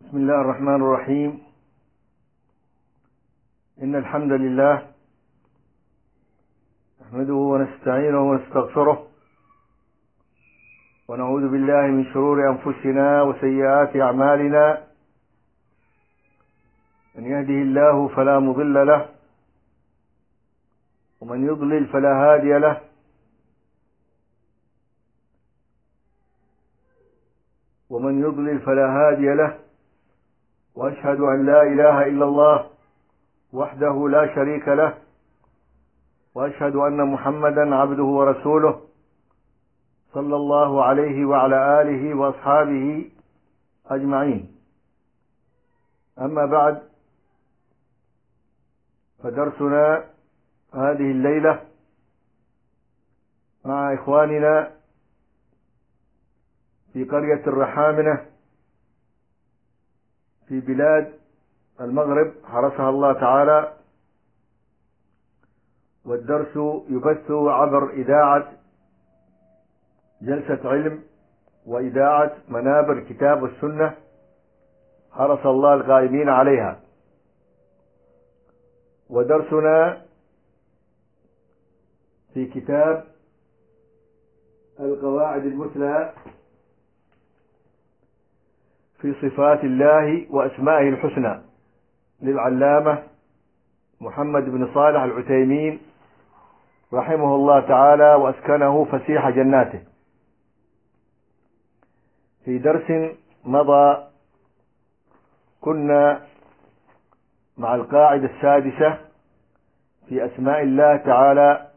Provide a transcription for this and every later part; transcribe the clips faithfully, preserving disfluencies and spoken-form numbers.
بسم الله الرحمن الرحيم. إن الحمد لله نحمده ونستعينه ونستغفره ونعوذ بالله من شرور أنفسنا وسيئات أعمالنا. من يهده الله فلا مضل له ومن يضلل فلا هادي له. ومن يضلل فلا هادي له. وأشهد أن لا إله إلا الله وحده لا شريك له، وأشهد أن محمدا عبده ورسوله صلى الله عليه وعلى آله وأصحابه أجمعين. أما بعد، فدرسنا هذه الليلة مع إخواننا في قرية الرحامنة في بلاد المغرب حرسها الله تعالى، والدرس يبث عبر إذاعة جلسة علم وإذاعة منابر كتاب والسنة حرس الله القائمين عليها. ودرسنا في كتاب القواعد المثلى في صفات الله وأسمائه الحسنى للعلامة محمد بن صالح العثيمين رحمه الله تعالى وأسكنه فسيح جناته. في درس مضى كنا مع القاعدة السادسة في أسماء الله تعالى،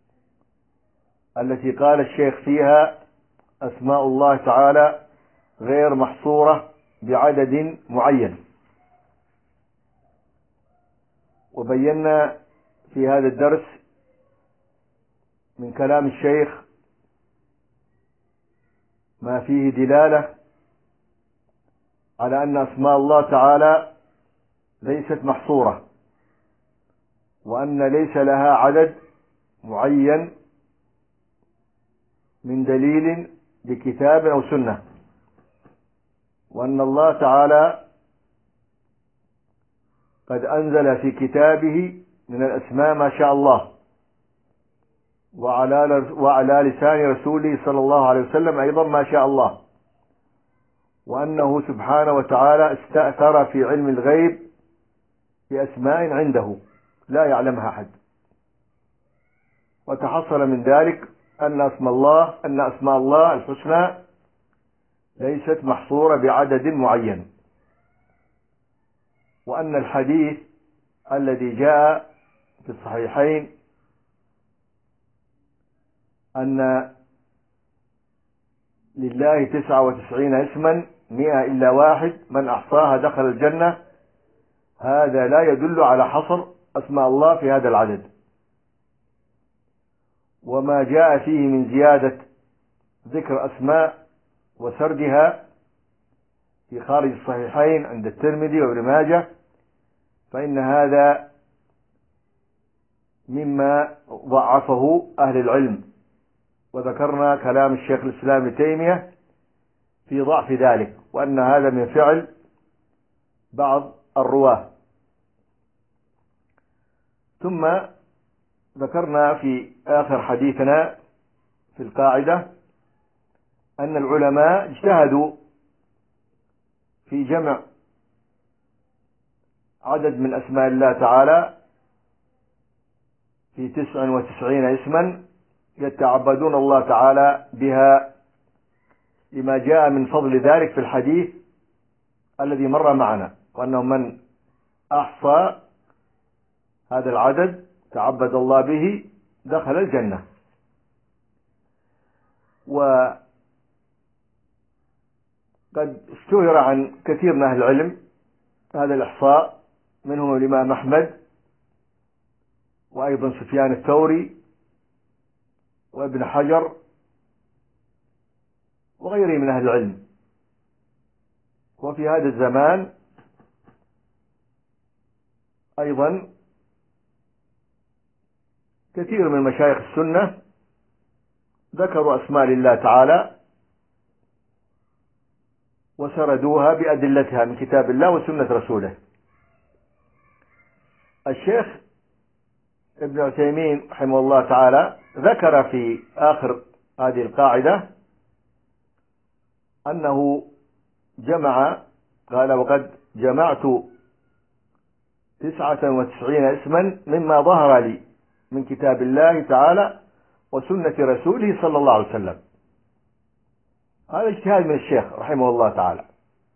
التي قال الشيخ فيها: أسماء الله تعالى غير محصورة بعدد معين. وبينا في هذا الدرس من كلام الشيخ ما فيه دلالة على أن أسماء الله تعالى ليست محصورة، وأن ليس لها عدد معين من دليل بكتاب أو سنة، وأن الله تعالى قد أنزل في كتابه من الأسماء ما شاء الله، وعلى وعلى لسان رسوله صلى الله عليه وسلم أيضا ما شاء الله، وأنه سبحانه وتعالى استأثر في علم الغيب بأسماء عنده لا يعلمها أحد. وتحصل من ذلك أن أسماء الله أن أسماء الله الحسنى ليست محصورة بعدد معين، وأن الحديث الذي جاء في الصحيحين أن لله تسعة وتسعين اسما مئة إلا واحد من أحصاها دخل الجنة، هذا لا يدل على حصر أسماء الله في هذا العدد. وما جاء فيه من زيادة ذكر أسماء وسردها في خارج الصحيحين عند الترمذي وابن ماجه، فإن هذا مما ضعفه أهل العلم، وذكرنا كلام الشيخ الإسلام ابن تيمية في ضعف ذلك، وأن هذا من فعل بعض الرواه. ثم ذكرنا في آخر حديثنا في القاعدة أن العلماء اجتهدوا في جمع عدد من أسماء الله تعالى في تسع وتسعين اسما يتعبدون الله تعالى بها، لما جاء من فضل ذلك في الحديث الذي مر معنا، وأنه من أحصى هذا العدد تعبد الله به دخل الجنة. وقد اشتهر عن كثير من أهل العلم هذا الإحصاء، منهم الإمام أحمد وأيضا سفيان الثوري وابن حجر وغيره من أهل العلم. وفي هذا الزمان أيضا كثير من مشايخ السنة ذكروا أسماء لله تعالى وسردوها بأدلتها من كتاب الله وسنة رسوله. الشيخ ابن عثيمين رحمه الله تعالى ذكر في آخر هذه القاعدة أنه جمع، قال: وقد جمعت تسعة وتسعين اسما مما ظهر لي من كتاب الله تعالى وسنة رسوله صلى الله عليه وسلم. هذا اجتهاد من الشيخ رحمه الله تعالى.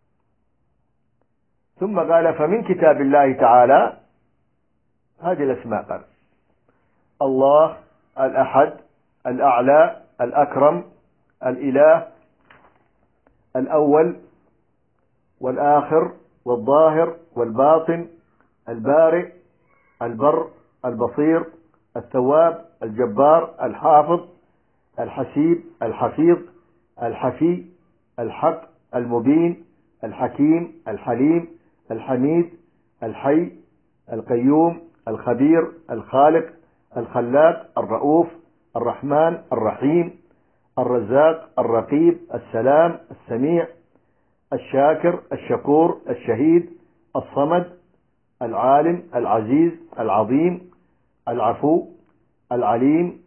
ثم قال: فمن كتاب الله تعالى هذه الأسماء، قال: الله الأحد الأعلى الأكرم الإله الأول والآخر والظاهر والباطن البارئ البر البصير التواب الجبار الحافظ الحسيب الحفيظ الحفي الحق المبين الحكيم الحليم الحميد الحي القيوم الخبير الخالق الخلاق الرؤوف الرحمن الرحيم الرزاق الرقيب السلام السميع الشاكر الشكور الشهيد الصمد العالم العزيز العظيم العفو العليم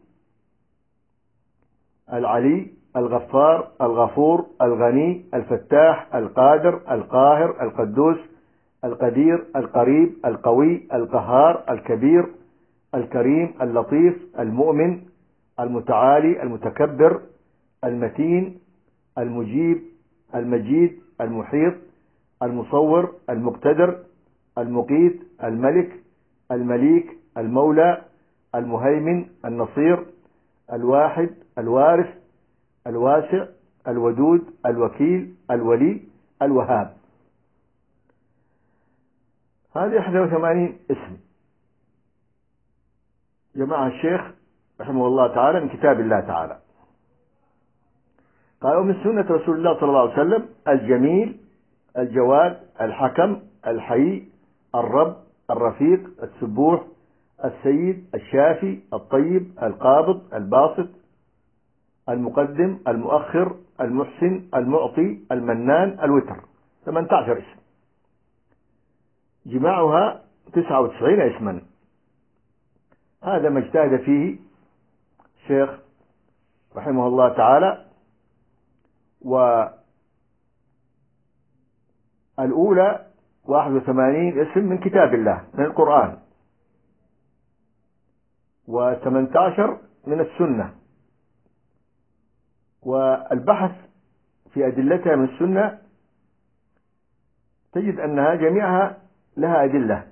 العلي الغفار الغفور الغني الفتاح القادر القاهر القدوس القدير القريب القوي القهار الكبير الكريم اللطيف المؤمن المتعالي المتكبر المتين المجيب المجيد المحيط المصور المقتدر المقيت الملك المليك المولى المهيمن النصير الواحد الوارث الواسع الودود الوكيل الولي الوهاب. هذه إحدى وثمانين اسم جمعها الشيخ رحمه الله تعالى من كتاب الله تعالى. قالوا: من سنة رسول الله صلى الله عليه وسلم الجميل الجواد الحكم الحي الرب الرفيق السبوح السيد الشافي الطيب القابض الباسط المقدم المؤخر المحسن المعطي المنان الوتر. ثمانية عشر اسم، جماعها تسعة وتسعين اسما. هذا ما اجتهد فيه الشيخ رحمه الله تعالى. والأولى واحد وثمانين اسم من كتاب الله من القرآن، وثمانية عشر من السنة. والبحث في أدلتها من السنة تجد أنها جميعها لها أدلة،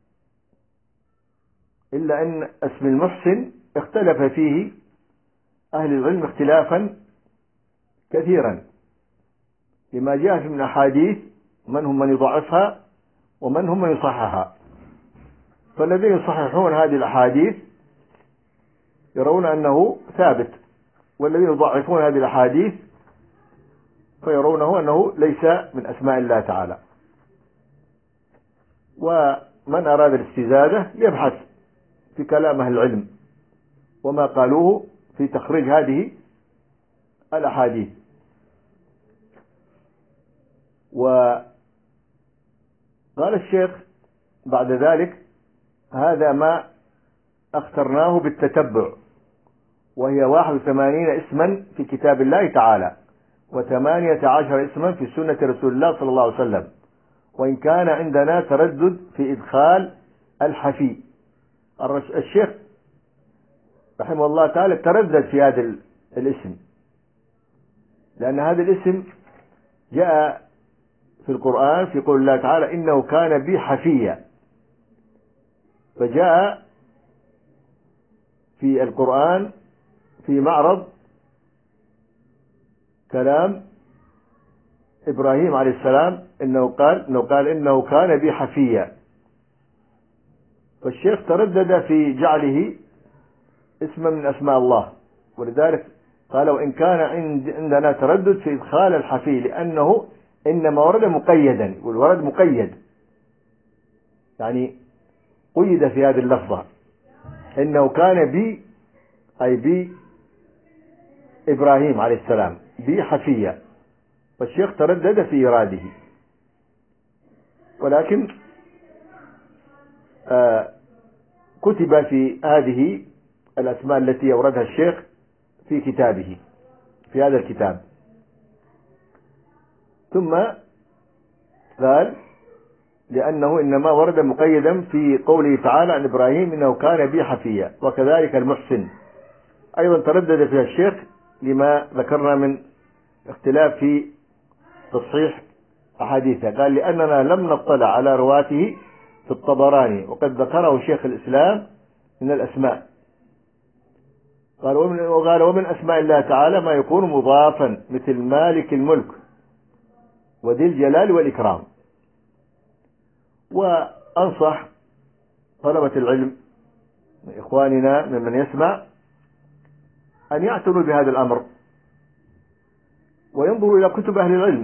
إلا أن اسم المحسن اختلف فيه أهل العلم اختلافا كثيرا لما جاء في من أحاديث، من هم من يضعفها ومن هم من يصححها. فالذين يصححون هذه الأحاديث يرون أنه ثابت، والذين يضعفون هذه الأحاديث فيرونه أنه ليس من أسماء الله تعالى. ومن أراد الاستزادة يبحث في كلام أهل العلم وما قالوه في تخريج هذه الأحاديث. وقال الشيخ بعد ذلك: هذا ما اخترناه بالتتبع، وهي واحد وثمانين اسما في كتاب الله تعالى، وثمانية عشر اسما في سنة رسول الله صلى الله عليه وسلم، وإن كان عندنا تردد في إدخال الحفي. الشيخ رحمه الله تعالى تردد في هذا الاسم، لأن هذا الاسم جاء في القرآن في قول الله تعالى: إنه كان بي حفيا. فجاء في القرآن في معرض كلام إبراهيم عليه السلام إنه قال إنه قال إنه كان بي حفيا. فالشيخ تردد في جعله اسما من أسماء الله، ولذلك قال: وإن كان عندنا تردد في إدخال الحفي، لأنه إنما ورد مقيدا، والورد مقيد يعني قيد في هذه اللفظة، إنه كان بي أي بي إبراهيم عليه السلام بي حفية. والشيخ تردد في إراده، ولكن آه كتب في هذه الأسماء التي أوردها الشيخ في كتابه، في هذا الكتاب. ثم قال لأنه إنما ورد مقيدا في قوله تعالى عن إبراهيم إنه كان بي حفيا، وكذلك المحسن. أيضا تردد فيها الشيخ لما ذكرنا من اختلاف في تصحيح أحاديثه. قال لأننا لم نطلع على رواته في الطبراني، وقد ذكره شيخ الإسلام من الأسماء. قال ومن, وقال ومن أسماء الله تعالى ما يكون مضافا مثل مالك الملك وذي الجلال والإكرام. وأنصح طلبة العلم إخواننا ممن يسمع أن يعتنوا بهذا الأمر وينظروا إلى كتب أهل العلم.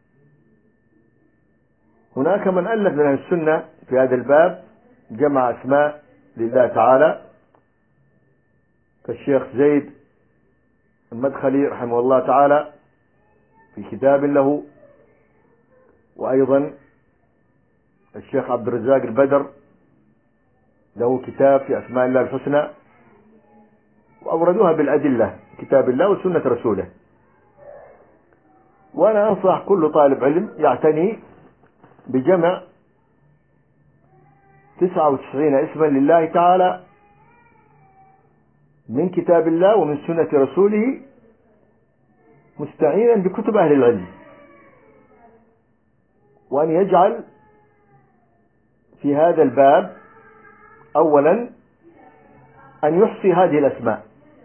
هناك من ألف من أهل السنة في هذا الباب، جمع أسماء لله تعالى كالشيخ زيد المدخلي رحمه الله تعالى في كتاب له، وأيضا الشيخ عبد الرزاق البدر له كتاب في أسماء الله الحسنى، وأوردوها بالأدلة كتاب الله وسنة رسوله. وأنا أنصح كل طالب علم يعتني بجمع تسعة وتسعين اسما لله تعالى من كتاب الله ومن سنة رسوله، مستعينا بكتب أهل العلم، وأن يجعل في هذا الباب أولا أن يحصي هذه الأسماء،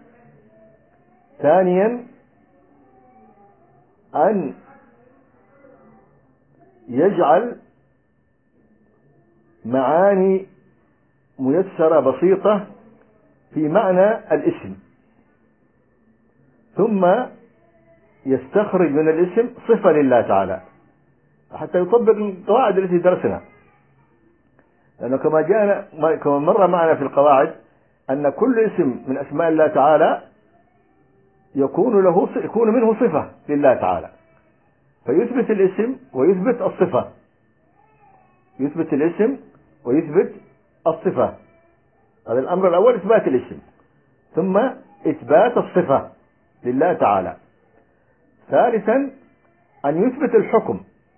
ثانيا أن يجعل معاني ميسرة بسيطة في معنى الاسم، ثم يستخرج من الاسم صفة لله تعالى حتى يطبق القواعد التي درسنا. لأنه كما جاءنا كما مر معنا في القواعد أن كل اسم من أسماء الله تعالى يكون له يكون منه صفة لله تعالى، فيثبت الاسم ويثبت الصفة، يثبت الاسم ويثبت الصفة. هذا الأمر الأول، إثبات الاسم، ثم إثبات الصفة لله تعالى. ثالثا أن يثبت الحكم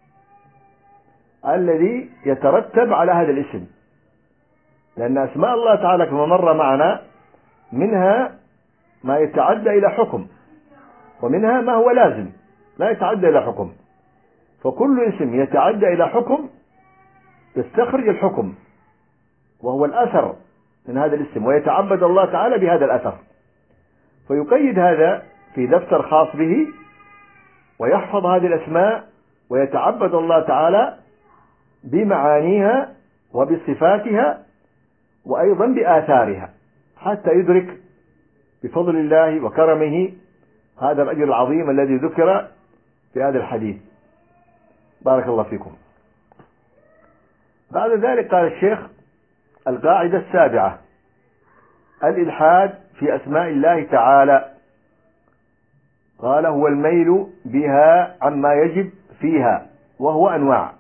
الذي يترتب على هذا الاسم، لأن أسماء الله تعالى كما مر معنا منها ما يتعدى إلى حكم، ومنها ما هو لازم لا يتعدى إلى حكم. فكل اسم يتعدى إلى حكم يستخرج الحكم وهو الأثر من هذا الاسم، ويتعبد الله تعالى بهذا الأثر، فيقيد هذا في دفتر خاص به ويحفظ هذه الأسماء ويتعبد الله تعالى بمعانيها وبصفاتها وأيضا بآثارها، حتى يدرك بفضل الله وكرمه هذا الأجر العظيم الذي ذكر في هذا الحديث. بارك الله فيكم. بعد ذلك قال الشيخ: القاعدة السابعة: الإلحاد في أسماء الله تعالى. قال: هو الميل بها عما يجب فيها، وهو أنواع.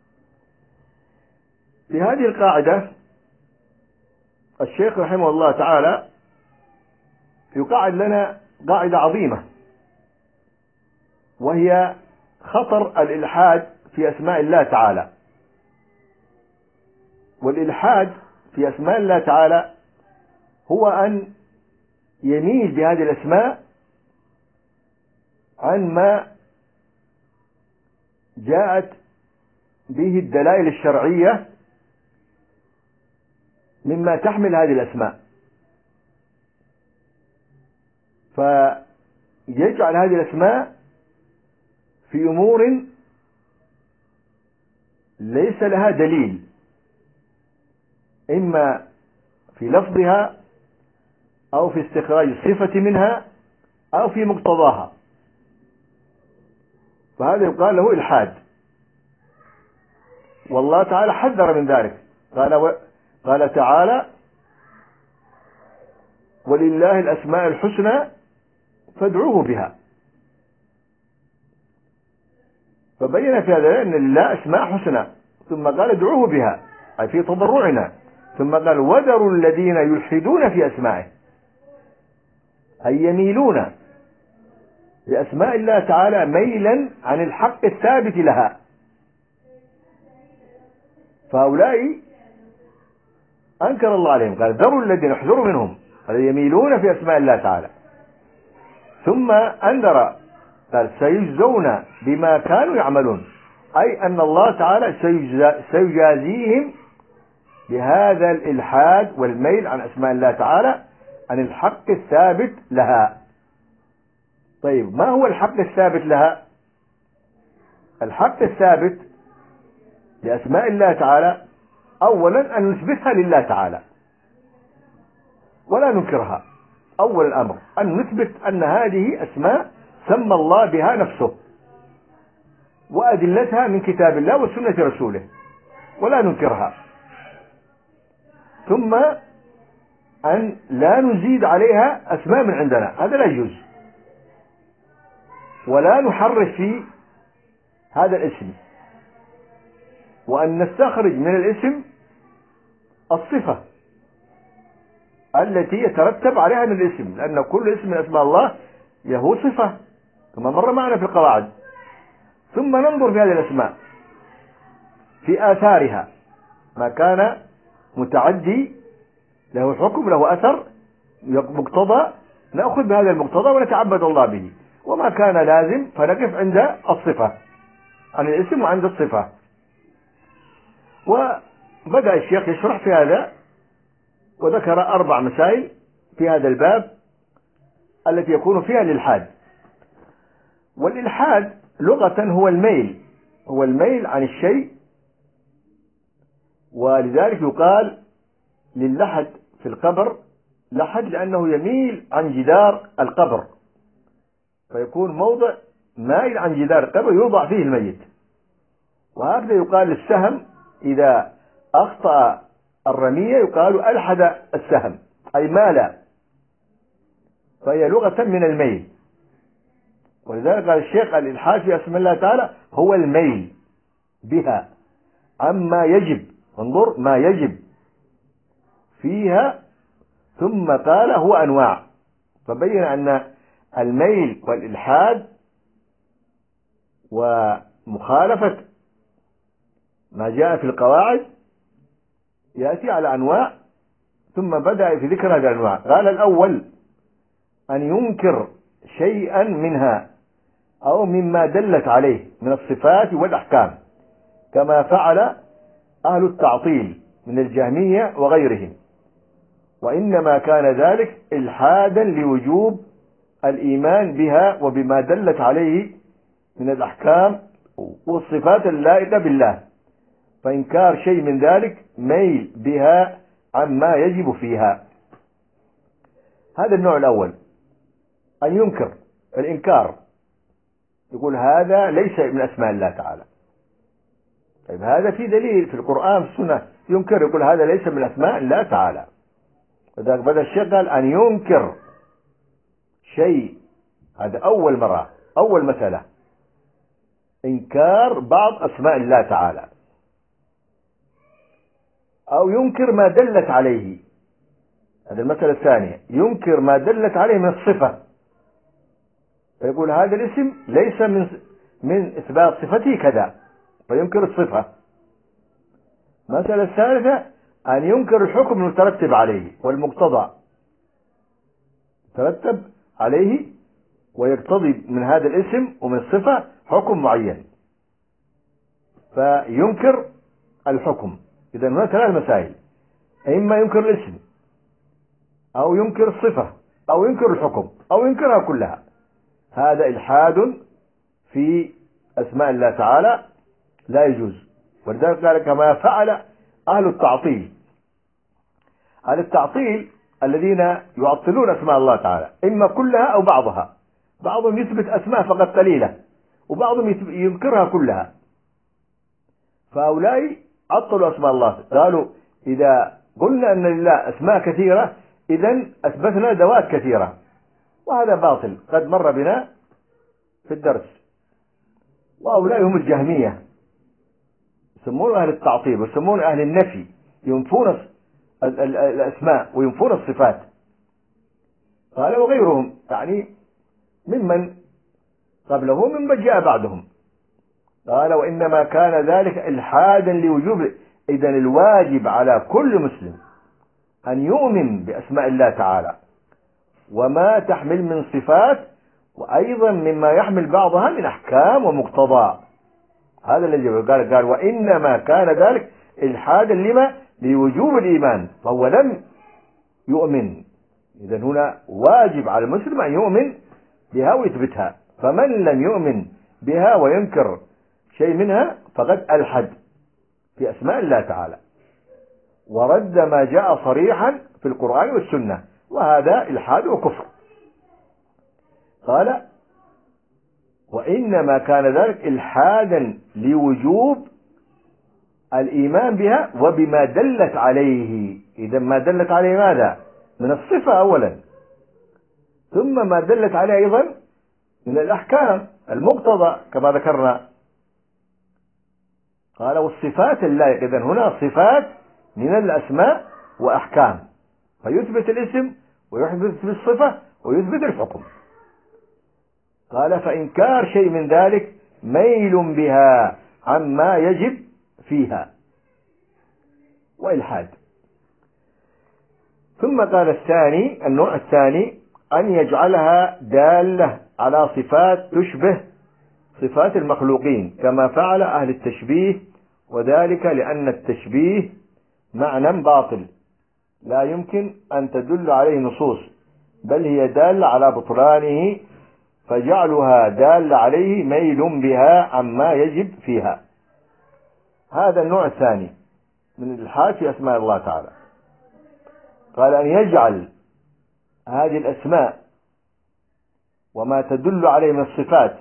في هذه القاعدة الشيخ رحمه الله تعالى يقعد لنا قاعدة عظيمة، وهي خطر الإلحاد في أسماء الله تعالى. والإلحاد في أسماء الله تعالى هو أن يميل بهذه الأسماء عن ما جاءت به الدلائل الشرعية مما تحمل هذه الأسماء، فيجعل هذه الأسماء في أمور ليس لها دليل، إما في لفظها أو في استخراج الصفة منها أو في مقتضاها، فهذا يقال له إلحاد. والله تعالى حذر من ذلك، قال و... قال تعالى: ولله الأسماء الحسنى فادعوه بها. فبين في هذا أن لله أسماء حسنى، ثم قال ادعوه بها أي في تضرعنا، ثم قال وذروا الذين يلحدون في أسمائه، أي يميلون لأسماء الله تعالى ميلا عن الحق الثابت لها. فهؤلاء أنكر الله عليهم، قال ذروا الذين احذروا منهم يميلون في أسماء الله تعالى. ثم أنذر قال سيجزون بما كانوا يعملون، أي أن الله تعالى سيجازيهم بهذا الإلحاد والميل عن أسماء الله تعالى عن الحق الثابت لها. طيب ما هو الحق الثابت لها؟ الحق الثابت لأسماء الله تعالى أولا أن نثبتها لله تعالى ولا ننكرها. أول الأمر أن نثبت أن هذه أسماء سمى الله بها نفسه وأدلتها من كتاب الله وسنة رسوله ولا ننكرها. ثم أن لا نزيد عليها أسماء من عندنا، هذا لا يجوز، ولا نحرف في هذا الاسم، وأن نستخرج من الاسم الصفة التي يترتب عليها من الاسم، لأن كل اسم من أسماء الله له صفة كما مر معنا في القواعد. ثم ننظر في هذه الأسماء في آثارها، ما كان متعدي له حكم له أثر مقتضى نأخذ بهذا المقتضى ونتعبد الله به، وما كان لازم فنقف عند الصفة، عن الاسم وعند الصفة. وبدأ الشيخ يشرح في هذا وذكر أربع مسائل في هذا الباب التي يكون فيها الإلحاد. والإلحاد لغة هو الميل، هو الميل عن الشيء، ولذلك يقال للحد في القبر لحد لأنه يميل عن جدار القبر، فيكون موضع مائل عن جدار القبر يوضع فيه الميت. وهكذا يقال للسهم إذا أخطأ الرمية يقال ألحد السهم أي مال، فهي لغة من الميل. ولذلك قال الشيخ الإلحاد في أسماء الله تعالى هو الميل بها عما يجب، انظر ما يجب فيها، ثم قال هو أنواع، فبين أن الميل والإلحاد ومخالفة ما جاء في القواعد يأتي على أنواع، ثم بدأ في ذكر هذه الأنواع. قال الأول أن ينكر شيئا منها أو مما دلت عليه من الصفات والأحكام، كما فعل أهل التعطيل من الجهمية وغيرهم، وإنما كان ذلك إلحادا لوجوب الإيمان بها وبما دلت عليه من الأحكام والصفات اللائقة بالله، فإنكار شيء من ذلك ميل بها عما يجب فيها. هذا النوع الأول، أن ينكر الإنكار، يقول هذا ليس من أسماء الله تعالى. طيب هذا في دليل في القرآن في السنة ينكر، يقول هذا ليس من أسماء الله تعالى. وذلك بدأ الشيخ قال أن ينكر شيء، هذا أول مرة أول مسألة إنكار بعض أسماء الله تعالى، أو ينكر ما دلت عليه، هذه المسألة الثانية، ينكر ما دلت عليه من الصفة، فيقول هذا الاسم ليس من من إثبات صفته كذا، فينكر الصفة. المسألة الثالثة أن ينكر الحكم المترتب عليه والمقتضى ترتب عليه ويقتضي من هذا الاسم ومن الصفة حكم معين، فينكر الحكم. إذا هناك ثلاث مسائل، إما ينكر الاسم أو ينكر الصفة أو ينكر الحكم أو ينكرها كلها. هذا إلحاد في أسماء الله تعالى لا يجوز. ولذلك قال كما فعل أهل التعطيل. أهل التعطيل الذين يعطلون أسماء الله تعالى إما كلها أو بعضها، بعضهم يثبت أسماء فقط قليلة وبعضهم ينكرها كلها، فهؤلاء عطلوا أسماء الله، قالوا إذا قلنا أن لله أسماء كثيرة إذن أثبتنا ذوات كثيرة، وهذا باطل قد مر بنا في الدرس. وهؤلاء هم الجهمية، يسمون أهل التعطيل ويسمون أهل النفي، ينفون الأسماء وينفون الصفات. قال وغيرهم يعني ممن قبله ممن جاء بعدهم. قال وإنما كان ذلك إلحادا لوجوب. إذن الواجب على كل مسلم أن يؤمن بأسماء الله تعالى وما تحمل من صفات، وأيضا مما يحمل بعضها من أحكام ومقتضى. هذا الذي قال قال وإنما كان ذلك إلحادا لما لوجوب الإيمان، فهو لم يؤمن. إذن هنا واجب على المسلم أن يؤمن بها ويثبتها، فمن لم يؤمن بها وينكر شيء منها فقد ألحد في أسماء الله تعالى ورد ما جاء صريحا في القرآن والسنة، وهذا إلحاد وكفر. قال وإنما كان ذلك إلحادا لوجوب الإيمان بها وبما دلت عليه. إذا ما دلت عليه ماذا؟ من الصفة أولا، ثم ما دلت عليه أيضا من الأحكام المقتضى كما ذكرنا. قال والصفات اللائقة. إذن هنا صفات من الأسماء وأحكام، فيثبت الاسم ويثبت الصفة ويثبت الحكم. قال فإنكار شيء من ذلك ميل بها عما يجب فيها وإلحاد. ثم قال الثاني النوع الثاني أن يجعلها دالة على صفات تشبه صفات المخلوقين كما فعل أهل التشبيه، وذلك لأن التشبيه معنى باطل لا يمكن أن تدل عليه نصوص، بل هي دالة على بطلانه، فجعلها دالة عليه ميل بها عما يجب فيها. هذا النوع الثاني من الإلحاد في أسماء الله تعالى. قال أن يجعل هذه الأسماء وما تدل عليه من الصفات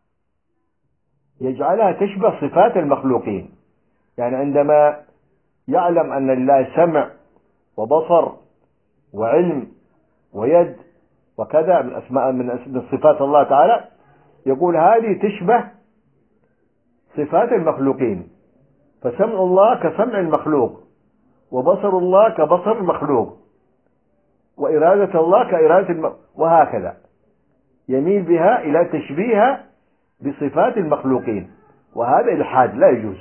يجعلها تشبه صفات المخلوقين. يعني عندما يعلم أن الله سمع وبصر وعلم ويد وكذا من أسماء من صفات الله تعالى، يقول هذه تشبه صفات المخلوقين، فسمع الله كسمع المخلوق، وبصر الله كبصر المخلوق، وإرادة الله كإرادة المخلوق، وهكذا يميل بها إلى تشبيهها بصفات المخلوقين، وهذا إلحاد لا يجوز.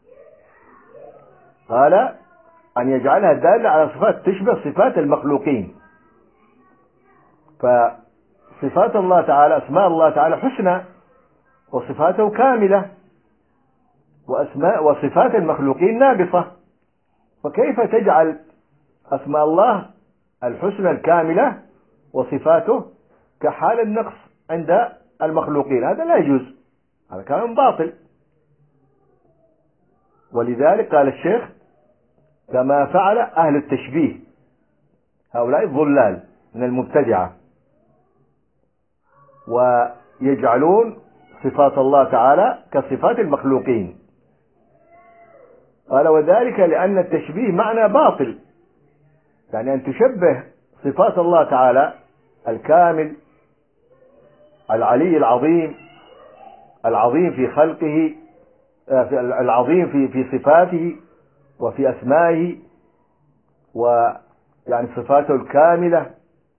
قال أن يجعلها دالة على صفات تشبه صفات المخلوقين. فصفات الله تعالى أسماء الله تعالى حسنى وصفاته كاملة، وأسماء وصفات المخلوقين ناقصة، فكيف تجعل أسماء الله الحسنى الكاملة وصفاته كحال النقص عند المخلوقين؟ هذا لا يجوز، هذا كلام باطل. ولذلك قال الشيخ كما فعل أهل التشبيه، هؤلاء الضلال من المبتدعة، ويجعلون صفات الله تعالى كصفات المخلوقين. قال وذلك لأن التشبيه معنى باطل، يعني أن تشبه صفات الله تعالى الكامل العلي العظيم العظيم في خلقه العظيم في في صفاته وفي أسمائه، ويعني صفاته الكاملة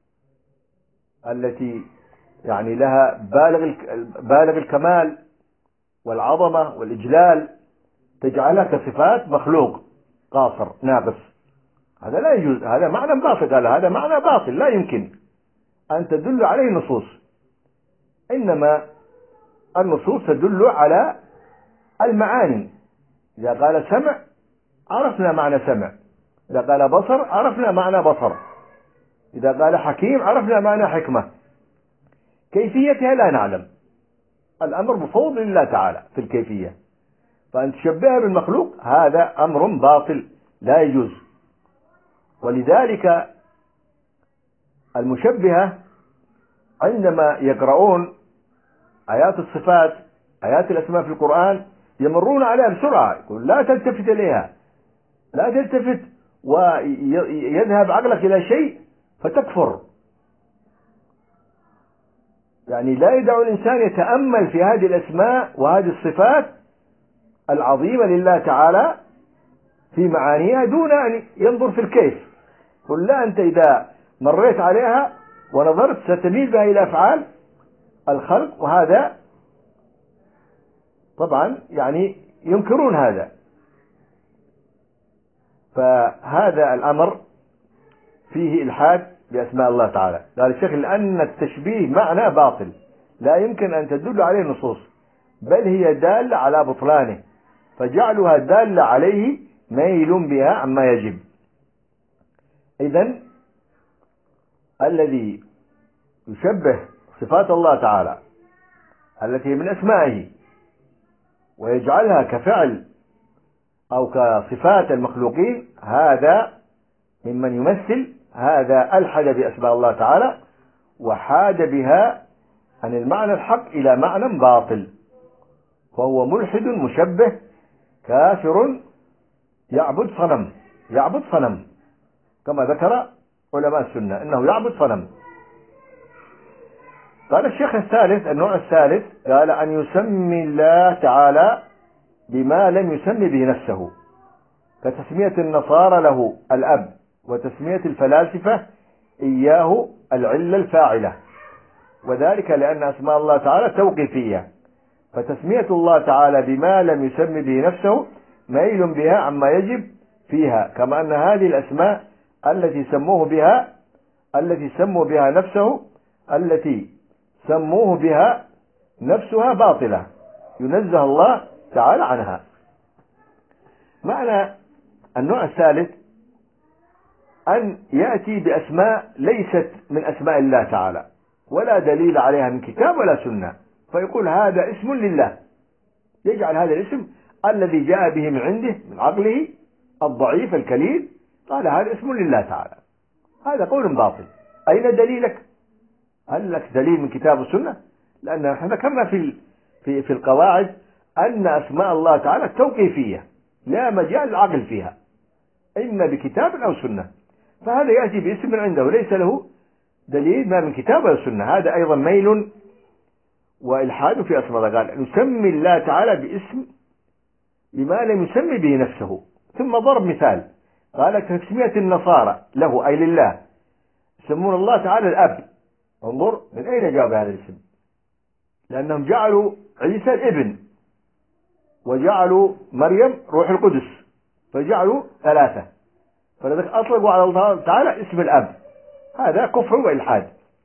التي يعني لها بالغ بالغ الكمال والعظمة والإجلال، تجعلها كصفات مخلوق قاصر ناقص، هذا لا يجوز، هذا معنى باطل. قال هذا معنى باطل لا يمكن أن تدل عليه نصوص، إنما النصوص تدل على المعاني. إذا قال سمع عرفنا معنى سمع، إذا قال بصر عرفنا معنى بصر، إذا قال حكيم عرفنا معنى حكمة، كيفيتها لا نعلم، الأمر مفوض لله تعالى في الكيفية، فأن تشبهها بالمخلوق هذا أمر باطل لا يجوز. ولذلك المشبهة عندما يقرؤون آيات الصفات آيات الأسماء في القرآن يمرون عليها بسرعة، يقول لا تلتفت إليها، لا تلتفت، ويذهب عقلك إلى شيء فتكفر. يعني لا يدع الإنسان يتأمل في هذه الأسماء وهذه الصفات العظيمة لله تعالى في معانيها دون أن ينظر في الكيف. قل لا، أنت إذا مريت عليها ونظرت ستميل بها إلى أفعال الخلق، وهذا طبعا يعني ينكرون هذا. فهذا الأمر فيه إلحاد بأسماء الله تعالى. قال الشيخ لأن التشبيه معنى باطل لا يمكن أن تدل عليه النصوص، بل هي دالة على بطلانه، فجعلها دالة عليه ميل بها عما يجب. إذن الذي يشبه صفات الله تعالى التي من أسمائه ويجعلها كفعل أو كصفات المخلوقين، هذا ممن يمثل، هذا ألحد بأسماء الله تعالى وحاد بها عن المعنى الحق إلى معنى باطل، فهو ملحد مشبه كافر يعبد صنم، يعبد صنم كما ذكر علماء السنة أنه يعبد صنم. قال الشيخ الثالث، النوع الثالث، قال أن يسمي الله تعالى بما لم يسمي به نفسه، كتسمية النصارى له الأب، وتسمية الفلاسفة إياه العلة الفاعلة، وذلك لأن أسماء الله تعالى توقيفية، فتسمية الله تعالى بما لم يسمي به نفسه ميل بها عما يجب فيها، كما أن هذه الأسماء التي سموه بها التي سموا بها نفسه التي سموه بها نفسها باطلة ينزه الله تعالى عنها. معنى النوع الثالث أن يأتي بأسماء ليست من أسماء الله تعالى ولا دليل عليها من كتاب ولا سنة، فيقول هذا اسم لله، يجعل هذا الاسم الذي جاء به من عنده من عقله الضعيف الكليل، قال هذا اسم لله تعالى. هذا قول باطل. أين دليلك؟ هل لك دليل من كتاب والسنة؟ لأن نحن ذكرنا في في في القواعد أن أسماء الله تعالى توقيفية لا مجال العقل فيها، إما بكتاب أو سنة، فهذا يأتي باسم من عنده ليس له دليل ما من كتاب ولا سنة، هذا أيضا ميل وإلحاد في أسماء الله. قال نسمي الله تعالى باسم بما لم يسمي به نفسه، ثم ضرب مثال قال كتسمية النصارى له أي لله يسمون الله تعالى الأب. انظر من أين جاء هذا الاسم، لأنهم جعلوا عيسى الابن وجعلوا مريم روح القدس، فجعلوا ثلاثة، فلذلك أطلقوا على الله تعالى اسم الأب، هذا كفر وإلحاد.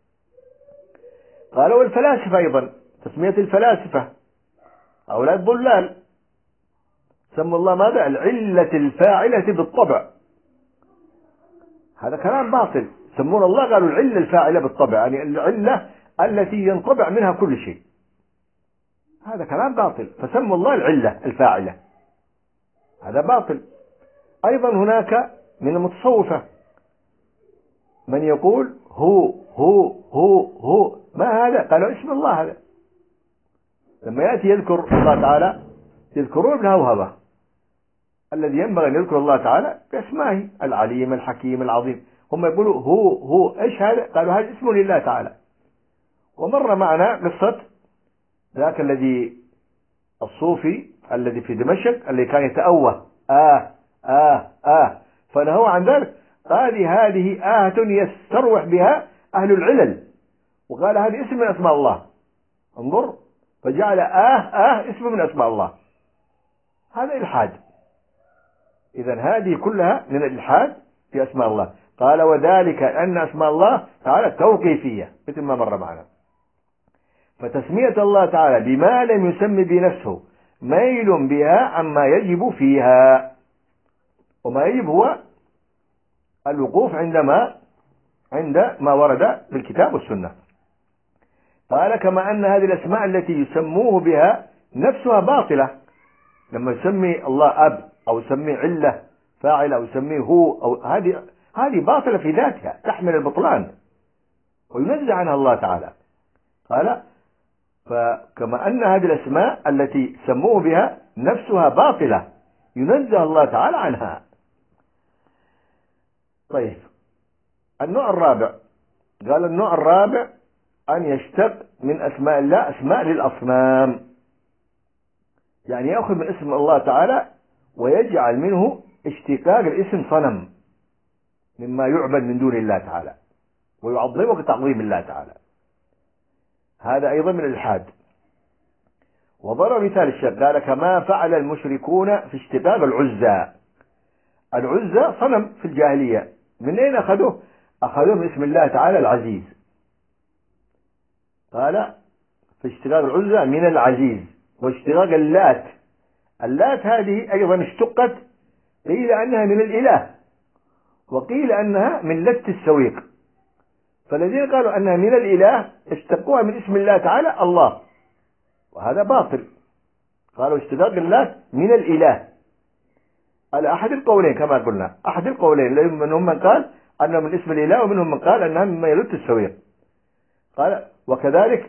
قال والفلاسفة أيضا تسمية الفلاسفة أولاد ضلال، سموا الله ماذا؟ العلة الفاعلة بالطبع، هذا كلام باطل. سمون الله قالوا العلة الفاعلة بالطبع، يعني العلة التي ينطبع منها كل شيء، هذا كلام باطل، فسموا الله العلة الفاعلة، هذا باطل. أيضا هناك من المتصوفة من يقول هو هو هو هو، ما هذا؟ قالوا اسم الله هذا. لما يأتي يذكر الله تعالى يذكرون بالهوهبة، الذي ينبغي أن يذكر الله تعالى بأسمائه العليم الحكيم العظيم، هم يقولوا هو هو، إيش هذا؟ قالوا هذا اسم لله تعالى. ومر معنا قصة ذاك الذي الصوفي الذي في دمشق الذي كان يتأوه آه آه آه، فنهوا عن ذلك، قال هذه آهة يستروح بها أهل العلل، وقال هذه اسم من أسماء الله. انظر، فجعل آه آه اسم من أسماء الله، هذا إلحاد. إذن هذه كلها من الإلحاد في أسماء الله. قال وذلك أن أسماء الله تعالى توقيفية مثل ما مر معنا، فتسمية الله تعالى بما لم يسمي بنفسه ميل بها عما يجب فيها، وما يجب هو الوقوف عندما عند ما ورد في الكتاب والسنة. قال كما أن هذه الأسماء التي يسموه بها نفسها باطلة، لما يسمي الله أب أو يسمي علة فاعل أو يسميه هو أو هذه هذه باطلة في ذاتها تحمل البطلان وينزع عنها الله تعالى. قال فكما أن هذه الأسماء التي سموه بها نفسها باطلة ينزه الله تعالى عنها. طيب النوع الرابع، قال النوع الرابع أن يشتق من أسماء الله أسماء للأصنام، يعني يأخذ من اسم الله تعالى ويجعل منه اشتقاق الاسم صنم مما يعبد من دون الله تعالى ويعظمه كتعظيم الله تعالى. هذا أيضا من الإلحاد. وضرب مثال الشيخ قال كما فعل المشركون في اشتقاق العزى. العزى صنم في الجاهلية، من أين أخذوه؟ أخذوه من اسم الله تعالى العزيز. قال في اشتقاق العزى من العزيز. واشتقاق اللات، اللات هذه أيضا اشتقت، قيل أنها من الإله وقيل أنها من لت السويق، فالذين قالوا أنها من الإله اشتقوها من اسم الله تعالى الله، وهذا باطل. قالوا اشتقاق اللات من الإله على أحد القولين كما قلنا، أحد القولين، منهم من قال أنه من اسم الإله ومنهم من قال أنها مما يلت السويق. قال وكذلك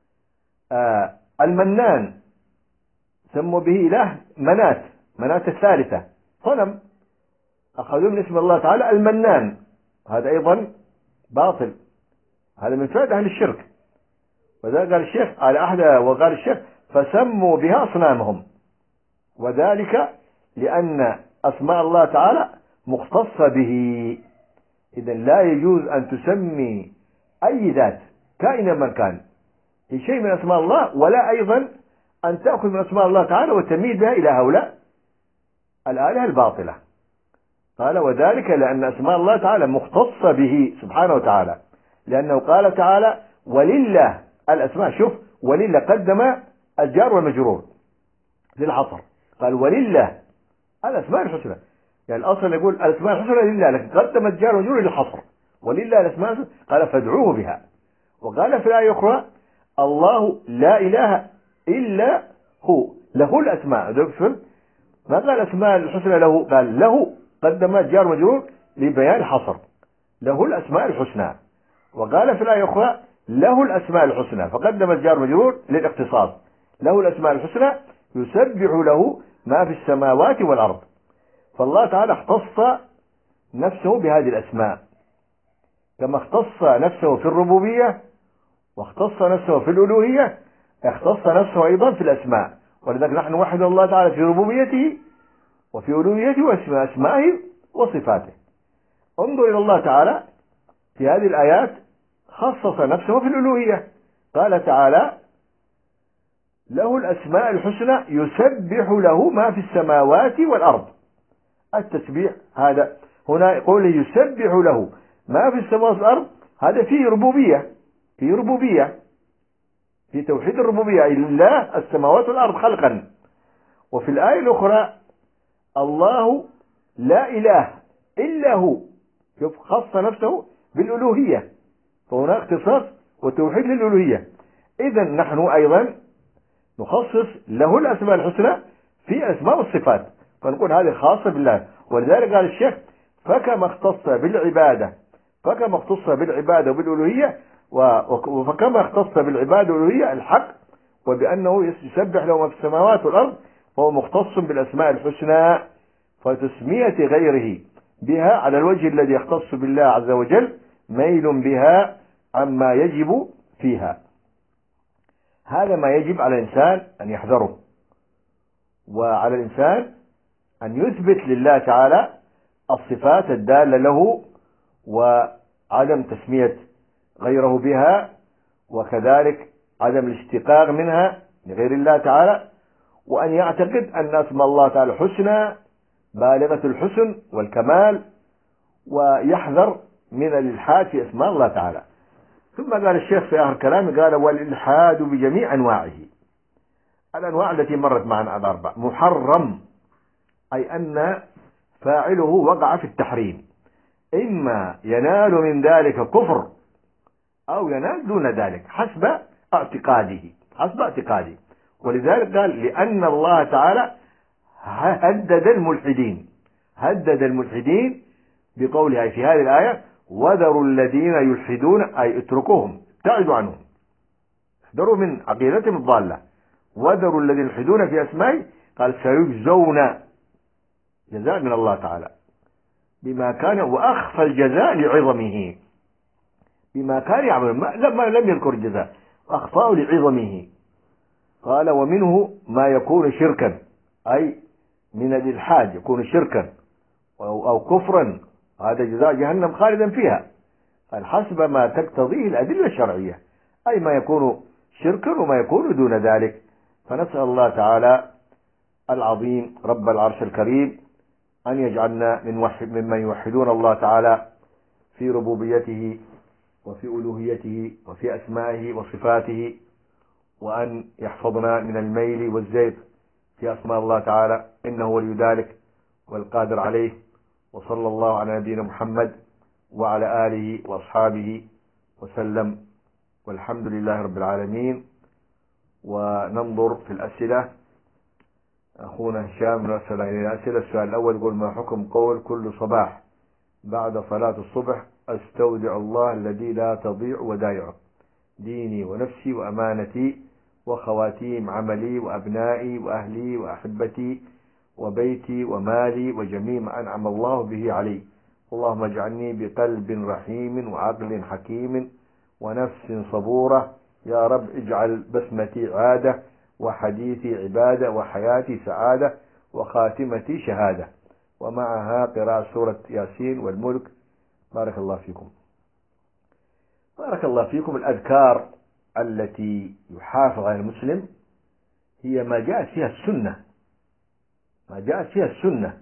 آه المنان سموا به إله منات، منات الثالثة صنم أخذوا من اسم الله تعالى المنان، هذا أيضا باطل، هذا من فعل أهل الشرك. وذا قال الشيخ على أحد، وقال الشيخ فسموا بها أصنامهم، وذلك لأن أسماء الله تعالى مختصة به، إذا لا يجوز أن تسمي أي ذات كائنا من كان في شيء من أسماء الله، ولا أيضا أن تأخذ من أسماء الله تعالى وتميل بها إلى هؤلاء الآلهة الباطلة. قال وذلك لأن أسماء الله تعالى مختصة به سبحانه وتعالى، لأنه قال تعالى ولله الأسماء. شوف ولله قدم الجار والمجرور للحصر، قال ولله الأسماء الحسنى، يعني الأصل يقول الأسماء الحسنى لله، لكن قدم الجار والمجرور للحصر، ولله الأسماء الحسنى قال فادعوه بها. وقال في الآية أخرى الله لا إله إلا هو له الأسماء، ما قال الأسماء الحسنى له، قال له قدم الجار والمجرور لبيان الحصر، له الأسماء الحسنى. وقال في الآية أخرى له الأسماء الحسنى فقدم الجار والمجرور للاختصاص، له الأسماء الحسنى يسبح له ما في السماوات والأرض. فالله تعالى اختص نفسه بهذه الأسماء، كما اختص نفسه في الربوبية واختص نفسه في الألوهية، اختص نفسه أيضا في الأسماء. ولذلك نحن نوحد الله تعالى في ربوبيته وفي ألوهيته وأسمائه وصفاته. انظر إلى الله تعالى في هذه الآيات خصص نفسه في الألوهية، قال تعالى له الأسماء الحسنى يسبح له ما في السماوات والأرض. التسبيح هذا هنا يقول يسبح له ما في السماوات والأرض، هذا فيه ربوبية، فيه ربوبية، في توحيد الربوبية لله السماوات والأرض خلقا. وفي الآية الأخرى الله لا إله إلا هو، شوف خص نفسه بالألوهية، فهناك اختصاص وتوحيد للألوهية. إذا نحن أيضا نخصص له الأسماء الحسنى في أسماء والصفات، فنقول هذه خاصة بالله. ولذلك قال الشيخ فكما اختص بالعبادة فكما اختص بالعبادة وبالألوهية وفكما اختص بالعبادة والألوهية الحق، وبأنه يسبح له ما في السماوات والأرض، فهو مختص بالأسماء الحسنى، فتسمية غيره بها على الوجه الذي يختص بالله عز وجل ميل بها عما يجب فيها. هذا ما يجب على الإنسان أن يحذره، وعلى الإنسان أن يثبت لله تعالى الصفات الدالة له، وعدم تسمية غيره بها، وكذلك عدم الاشتقاق منها لغير الله تعالى، وأن يعتقد أن أسماء الله تعالى حسنى بالغة الحسن والكمال، ويحذر من الإلحاد في أسماء الله تعالى. ثم قال الشيخ في آخر كلامه قال والإلحاد بجميع أنواعه، الأنواع التي مرت معنا الأربع. محرم أي أن فاعله وقع في التحريم، إما ينال من ذلك كفر أو ينال دون ذلك حسب اعتقاده حسب اعتقاده ولذلك قال لأن الله تعالى هدد الملحدين هدد الملحدين بقولها في هذه الآية وذروا الذين يلحدون، أي اتركوهم ابتعدوا عنهم، احذروا من عقيدتهم الضالة. وذروا الذين يلحدون في أسمائه، قال سيجزون جزاء من الله تعالى بما كان، وأخفى الجزاء لعظمه، بما كان يعمل، لما لم يذكر الجزاء، أخطأوا لعظمه. قال ومنه ما يكون شركا، أي من الإلحاد يكون شركا أو, أو كفرا، هذا جزاء جهنم خالدا فيها، حسب ما تقتضيه الأدلة الشرعية، أي ما يكون شركا وما يكون دون ذلك. فنسأل الله تعالى العظيم رب العرش الكريم أن يجعلنا من وحد ممن يوحدون الله تعالى في ربوبيته وفي ألوهيته وفي أسمائه وصفاته، وأن يحفظنا من الميل والزيغ في أسماء الله تعالى، إنه ولي ذلك والقادر عليه. وصلى الله على نبينا محمد وعلى آله وأصحابه وسلم، والحمد لله رب العالمين. وننظر في الأسئلة. أخونا هشام رسل إلى الأسئلة. السؤال الأول يقول: ما حكم قول كل صباح بعد صلاة الصبح: أستودع الله الذي لا تضيع ودائعه ديني ونفسي وأمانتي وخواتيم عملي وأبنائي وأهلي وأحبتي وبيتي ومالي وجميع ما أنعم الله به علي، اللهم اجعلني بقلب رحيم وعقل حكيم ونفس صبورة، يا رب اجعل بسمتي عادة وحديثي عبادة وحياتي سعادة وخاتمتي شهادة، ومعها قراءة سورة ياسين والملك. بارك الله فيكم. بارك الله فيكم. الأذكار التي يحافظ على المسلم هي ما جاءت فيها السنة، ما جاءت فيها السنة،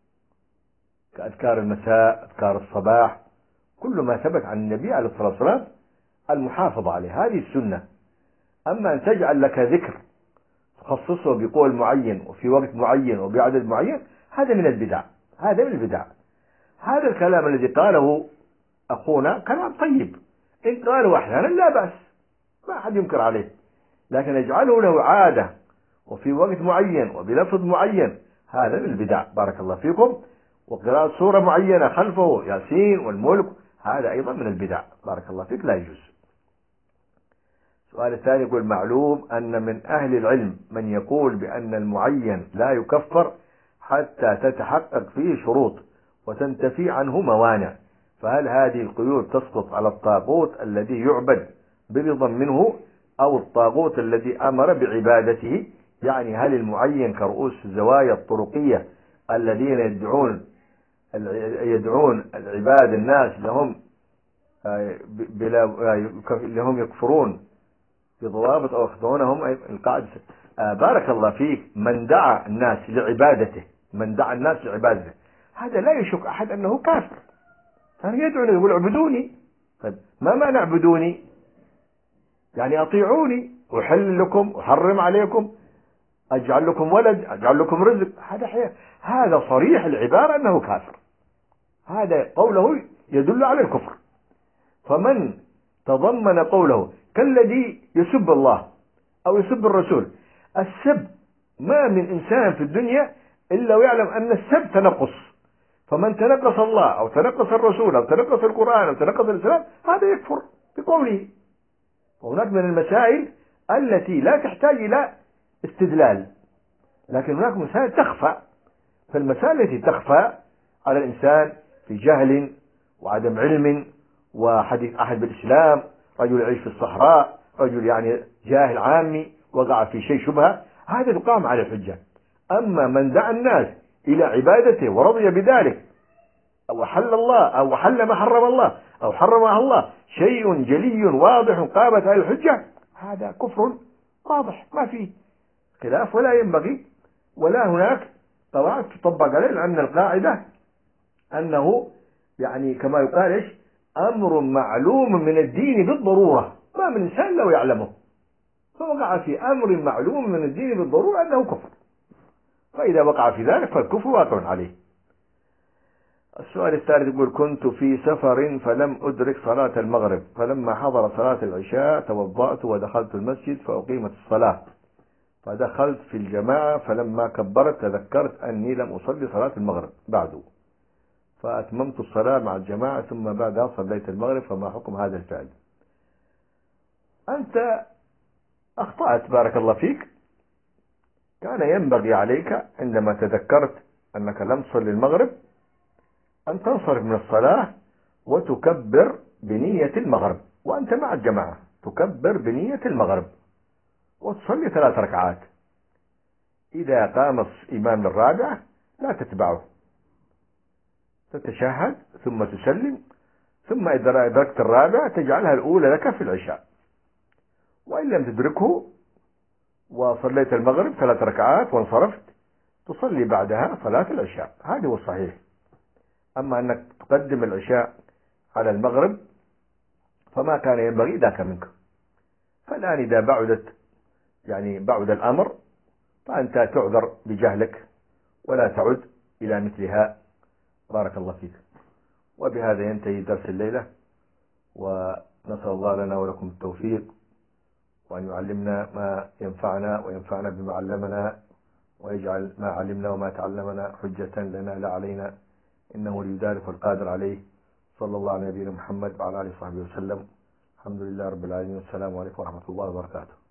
كأذكار المساء، أذكار الصباح، كل ما ثبت عن النبي عليه الصلاة والسلام المحافظة عليه، هذه السنة. أما أن تجعل لك ذكر تخصصه بقول معين وفي وقت معين وبعدد معين، هذا من البدع، هذا من البدع. هذا الكلام الذي قاله أخونا كلام طيب، إن قاله أحيانا لا بأس، ما أحد ينكر عليه، لكن يجعله له عادة وفي وقت معين وبلفظ معين، هذا من البدع. بارك الله فيكم. وقراءة سورة معينة خلفه ياسين والملك، هذا أيضا من البدع. بارك الله فيك، لا يجوز. السؤال الثاني يقول: معلوم أن من أهل العلم من يقول بأن المعين لا يكفر حتى تتحقق فيه شروط وتنتفي عنه موانع، فهل هذه القيود تسقط على الطاغوت الذي يعبد برضا منه أو الطاغوت الذي أمر بعبادته؟ يعني هل المعين كرؤوس الزوايا الطرقية الذين يدعون يدعون العباد الناس لهم بلا لهم يكفرون بضوابط أو يخضعونهم القاعدة؟ بارك الله فيك. من دعا الناس لعبادته، من دعا الناس لعبادته، هذا لا يشك أحد أنه كافر. كان يدعو يقول: اعبدوني. طيب ما معنى اعبدوني؟ يعني أطيعوني، أحل لكم، أحرم عليكم، أجعل لكم ولد، أجعل لكم رزق. هذا حياة. هذا صريح العبارة أنه كافر، هذا قوله يدل على الكفر. فمن تضمن قوله كالذي يسب الله أو يسب الرسول، السب ما من إنسان في الدنيا إلا ويعلم أن السب تنقص، فمن تنقص الله أو تنقص الرسول أو تنقص القرآن أو تنقص الإسلام هذا يكفر بقوله. وهناك من المسائل التي لا تحتاج إلى استدلال، لكن هناك مسائل تخفى، فالمسائل التي تخفى على الإنسان في جهل وعدم علم وحديث أحد بالإسلام، رجل يعيش في الصحراء، رجل يعني جاهل عامي وقع في شيء شبهة، هذا تقام على الحجة. أما من دعا الناس إلى عبادته ورضي بذلك، أو حل الله أو حل ما حرم الله أو حرمه الله، شيء جلي واضح قامت على الحجة، هذا كفر واضح ما فيه خلاف ولا ينبغي ولا هناك قواعد تطبق عليه، لأن القاعدة أنه يعني كما يقال إيش: أمر معلوم من الدين بالضرورة، ما من إنسان لو يعلمه، فوقع في أمر معلوم من الدين بالضرورة أنه كفر، فإذا وقع في ذلك فالكفر واقع عليه. السؤال الثالث يقول: كنت في سفر فلم أدرك صلاة المغرب، فلما حضر صلاة العشاء توضأت ودخلت المسجد فأقيمت الصلاة، فدخلت في الجماعة، فلما كبرت تذكرت أني لم أصلي صلاة المغرب بعد، فأتممت الصلاة مع الجماعة، ثم بعدها صليت المغرب، فما حكم هذا الفعل؟ أنت أخطأت بارك الله فيك. كان ينبغي عليك عندما تذكرت أنك لم تصلي المغرب أن تنصرف من الصلاة وتكبر بنية المغرب، وأنت مع الجماعة تكبر بنية المغرب وتصلي ثلاث ركعات. إذا قام الإمام للرابعة لا تتبعه، تتشهد ثم تسلم، ثم إذا أدركت الرابعة تجعلها الأولى لك في العشاء. وإن لم تدركه وصليت المغرب ثلاث ركعات وانصرفت تصلي بعدها صلاة العشاء، هذا هو الصحيح. أما أنك تقدم العشاء على المغرب فما كان ينبغي ذاك منك. فالآن إذا بعدت يعني بعد الأمر فأنت تعذر بجهلك ولا تعد إلى مثلها. بارك الله فيك. وبهذا ينتهي درس الليلة، ونسأل الله لنا ولكم التوفيق، وأن يعلمنا ما ينفعنا وينفعنا بما علمنا، ويجعل ما علمنا وما تعلمنا حجة لنا لا علينا، إنه ولي ذلك والقادر عليه. صلى الله على نبينا محمد وعلى آله وصحبه وسلم. الحمد لله رب العالمين، والسلام عليكم ورحمة الله وبركاته.